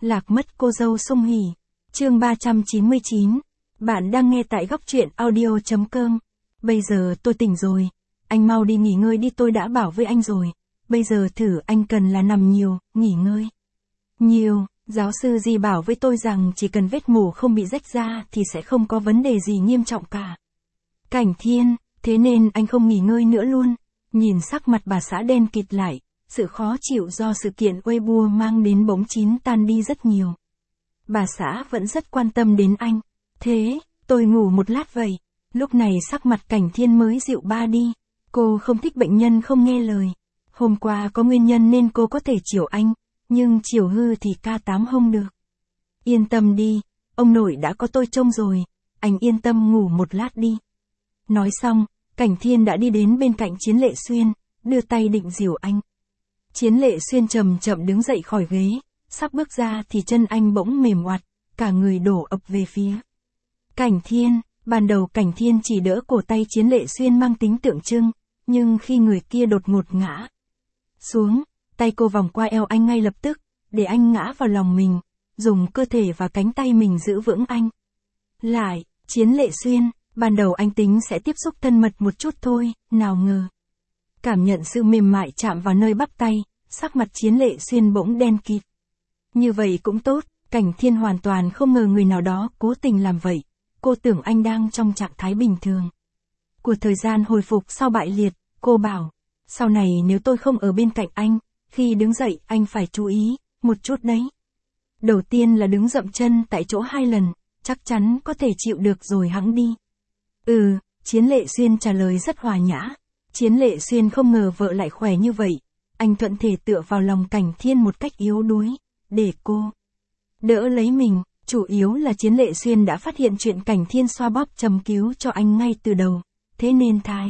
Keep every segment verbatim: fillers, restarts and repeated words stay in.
Lạc mất cô dâu Song Hỷ. Chương ba trăm chín mươi chín. Bạn đang nghe tại góc truyện audio chấm com. Bây giờ tôi tỉnh rồi. Anh mau đi nghỉ ngơi đi, tôi đã bảo với anh rồi. Bây giờ thử anh cần là nằm nhiều, nghỉ ngơi. Nhiều, giáo sư Di bảo với tôi rằng chỉ cần vết mổ không bị rách ra thì sẽ không có vấn đề gì nghiêm trọng cả. Cảnh Thiên, thế nên anh không nghỉ ngơi nữa luôn. Nhìn sắc mặt bà xã đen kịt lại, sự khó chịu do sự kiện Weibo mang đến bỗng chín tan đi rất nhiều. Bà xã vẫn rất quan tâm đến anh. Thế, tôi ngủ một lát vậy. Lúc này sắc mặt Cảnh Thiên mới dịu ba đi. Cô không thích bệnh nhân không nghe lời. Hôm qua có nguyên nhân nên cô có thể chiều anh, nhưng chiều hư thì ca tám không được. Yên tâm đi, ông nội đã có tôi trông rồi. Anh yên tâm ngủ một lát đi. Nói xong, Cảnh Thiên đã đi đến bên cạnh Chiến Lệ Xuyên, đưa tay định dìu anh. Chiến Lệ Xuyên chậm chậm đứng dậy khỏi ghế, sắp bước ra thì chân anh bỗng mềm oặt, cả người đổ ập về phía Cảnh Thiên. Ban đầu Cảnh Thiên chỉ đỡ cổ tay Chiến Lệ Xuyên mang tính tượng trưng, nhưng khi người kia đột ngột ngã xuống, tay cô vòng qua eo anh ngay lập tức, để anh ngã vào lòng mình, dùng cơ thể và cánh tay mình giữ vững anh. Lại, Chiến Lệ Xuyên, ban đầu anh tính sẽ tiếp xúc thân mật một chút thôi, nào ngờ. Cảm nhận sự mềm mại chạm vào nơi bắp tay, sắc mặt Chiến Lệ Xuyên bỗng đen kịt. Như vậy cũng tốt, Cảnh Thiên hoàn toàn không ngờ người nào đó cố tình làm vậy. Cô tưởng anh đang trong trạng thái bình thường của thời gian hồi phục sau bại liệt. Cô bảo, sau này nếu tôi không ở bên cạnh anh, khi đứng dậy anh phải chú ý một chút đấy. Đầu tiên là đứng dậm chân tại chỗ hai lần, chắc chắn có thể chịu được rồi hẵng đi. Ừ, Chiến Lệ Xuyên trả lời rất hòa nhã. Chiến Lệ Xuyên không ngờ vợ lại khỏe như vậy. Anh thuận thể tựa vào lòng Cảnh Thiên một cách yếu đuối, để cô đỡ lấy mình. Chủ yếu là Chiến Lệ Xuyên đã phát hiện chuyện Cảnh Thiên xoa bóp châm cứu cho anh ngay từ đầu, thế nên thái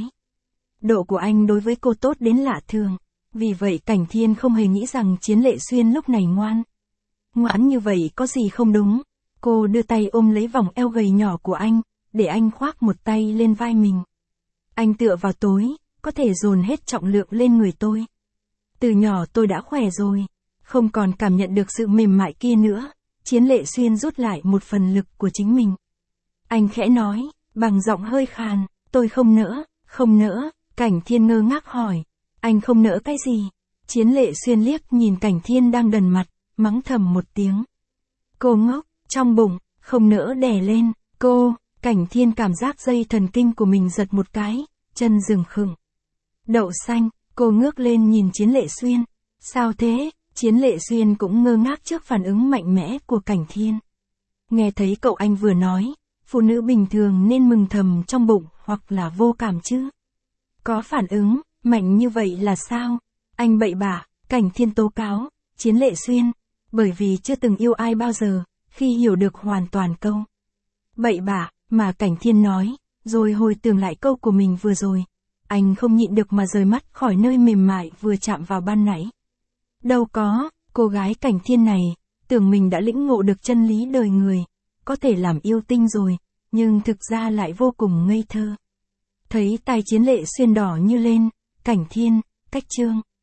độ của anh đối với cô tốt đến lạ thường. Vì vậy Cảnh Thiên không hề nghĩ rằng Chiến Lệ Xuyên lúc này ngoan ngoãn như vậy có gì không đúng. Cô đưa tay ôm lấy vòng eo gầy nhỏ của anh, để anh khoác một tay lên vai mình. Anh tựa vào tối, có thể dồn hết trọng lượng lên người tôi. Từ nhỏ tôi đã khỏe rồi, không còn cảm nhận được sự mềm mại kia nữa. Chiến Lệ Xuyên rút lại một phần lực của chính mình. Anh khẽ nói, bằng giọng hơi khàn, tôi không nỡ, không nỡ. Cảnh Thiên ngơ ngác hỏi, anh không nỡ cái gì? Chiến Lệ Xuyên liếc nhìn Cảnh Thiên đang đần mặt, mắng thầm một tiếng. Cô ngốc, trong bụng, không nỡ đè lên, cô. Cảnh Thiên cảm giác dây thần kinh của mình giật một cái, chân dừng khựng. Đậu xanh, cô ngước lên nhìn Chiến Lệ Xuyên. Sao thế? Chiến Lệ Xuyên cũng ngơ ngác trước phản ứng mạnh mẽ của Cảnh Thiên. Nghe thấy cậu anh vừa nói, phụ nữ bình thường nên mừng thầm trong bụng hoặc là vô cảm chứ. Có phản ứng mạnh như vậy là sao? Anh bậy bạ, Cảnh Thiên tố cáo Chiến Lệ Xuyên, bởi vì chưa từng yêu ai bao giờ, khi hiểu được hoàn toàn câu bậy bạ mà Cảnh Thiên nói, rồi hồi tưởng lại câu của mình vừa rồi, anh không nhịn được mà rời mắt khỏi nơi mềm mại vừa chạm vào ban nãy. Đâu có, cô gái Cảnh Thiên này, tưởng mình đã lĩnh ngộ được chân lý đời người, có thể làm yêu tinh rồi, nhưng thực ra lại vô cùng ngây thơ. Thấy tai Chiến Lệ Xuyên đỏ như lên, Cảnh Thiên, cách chương.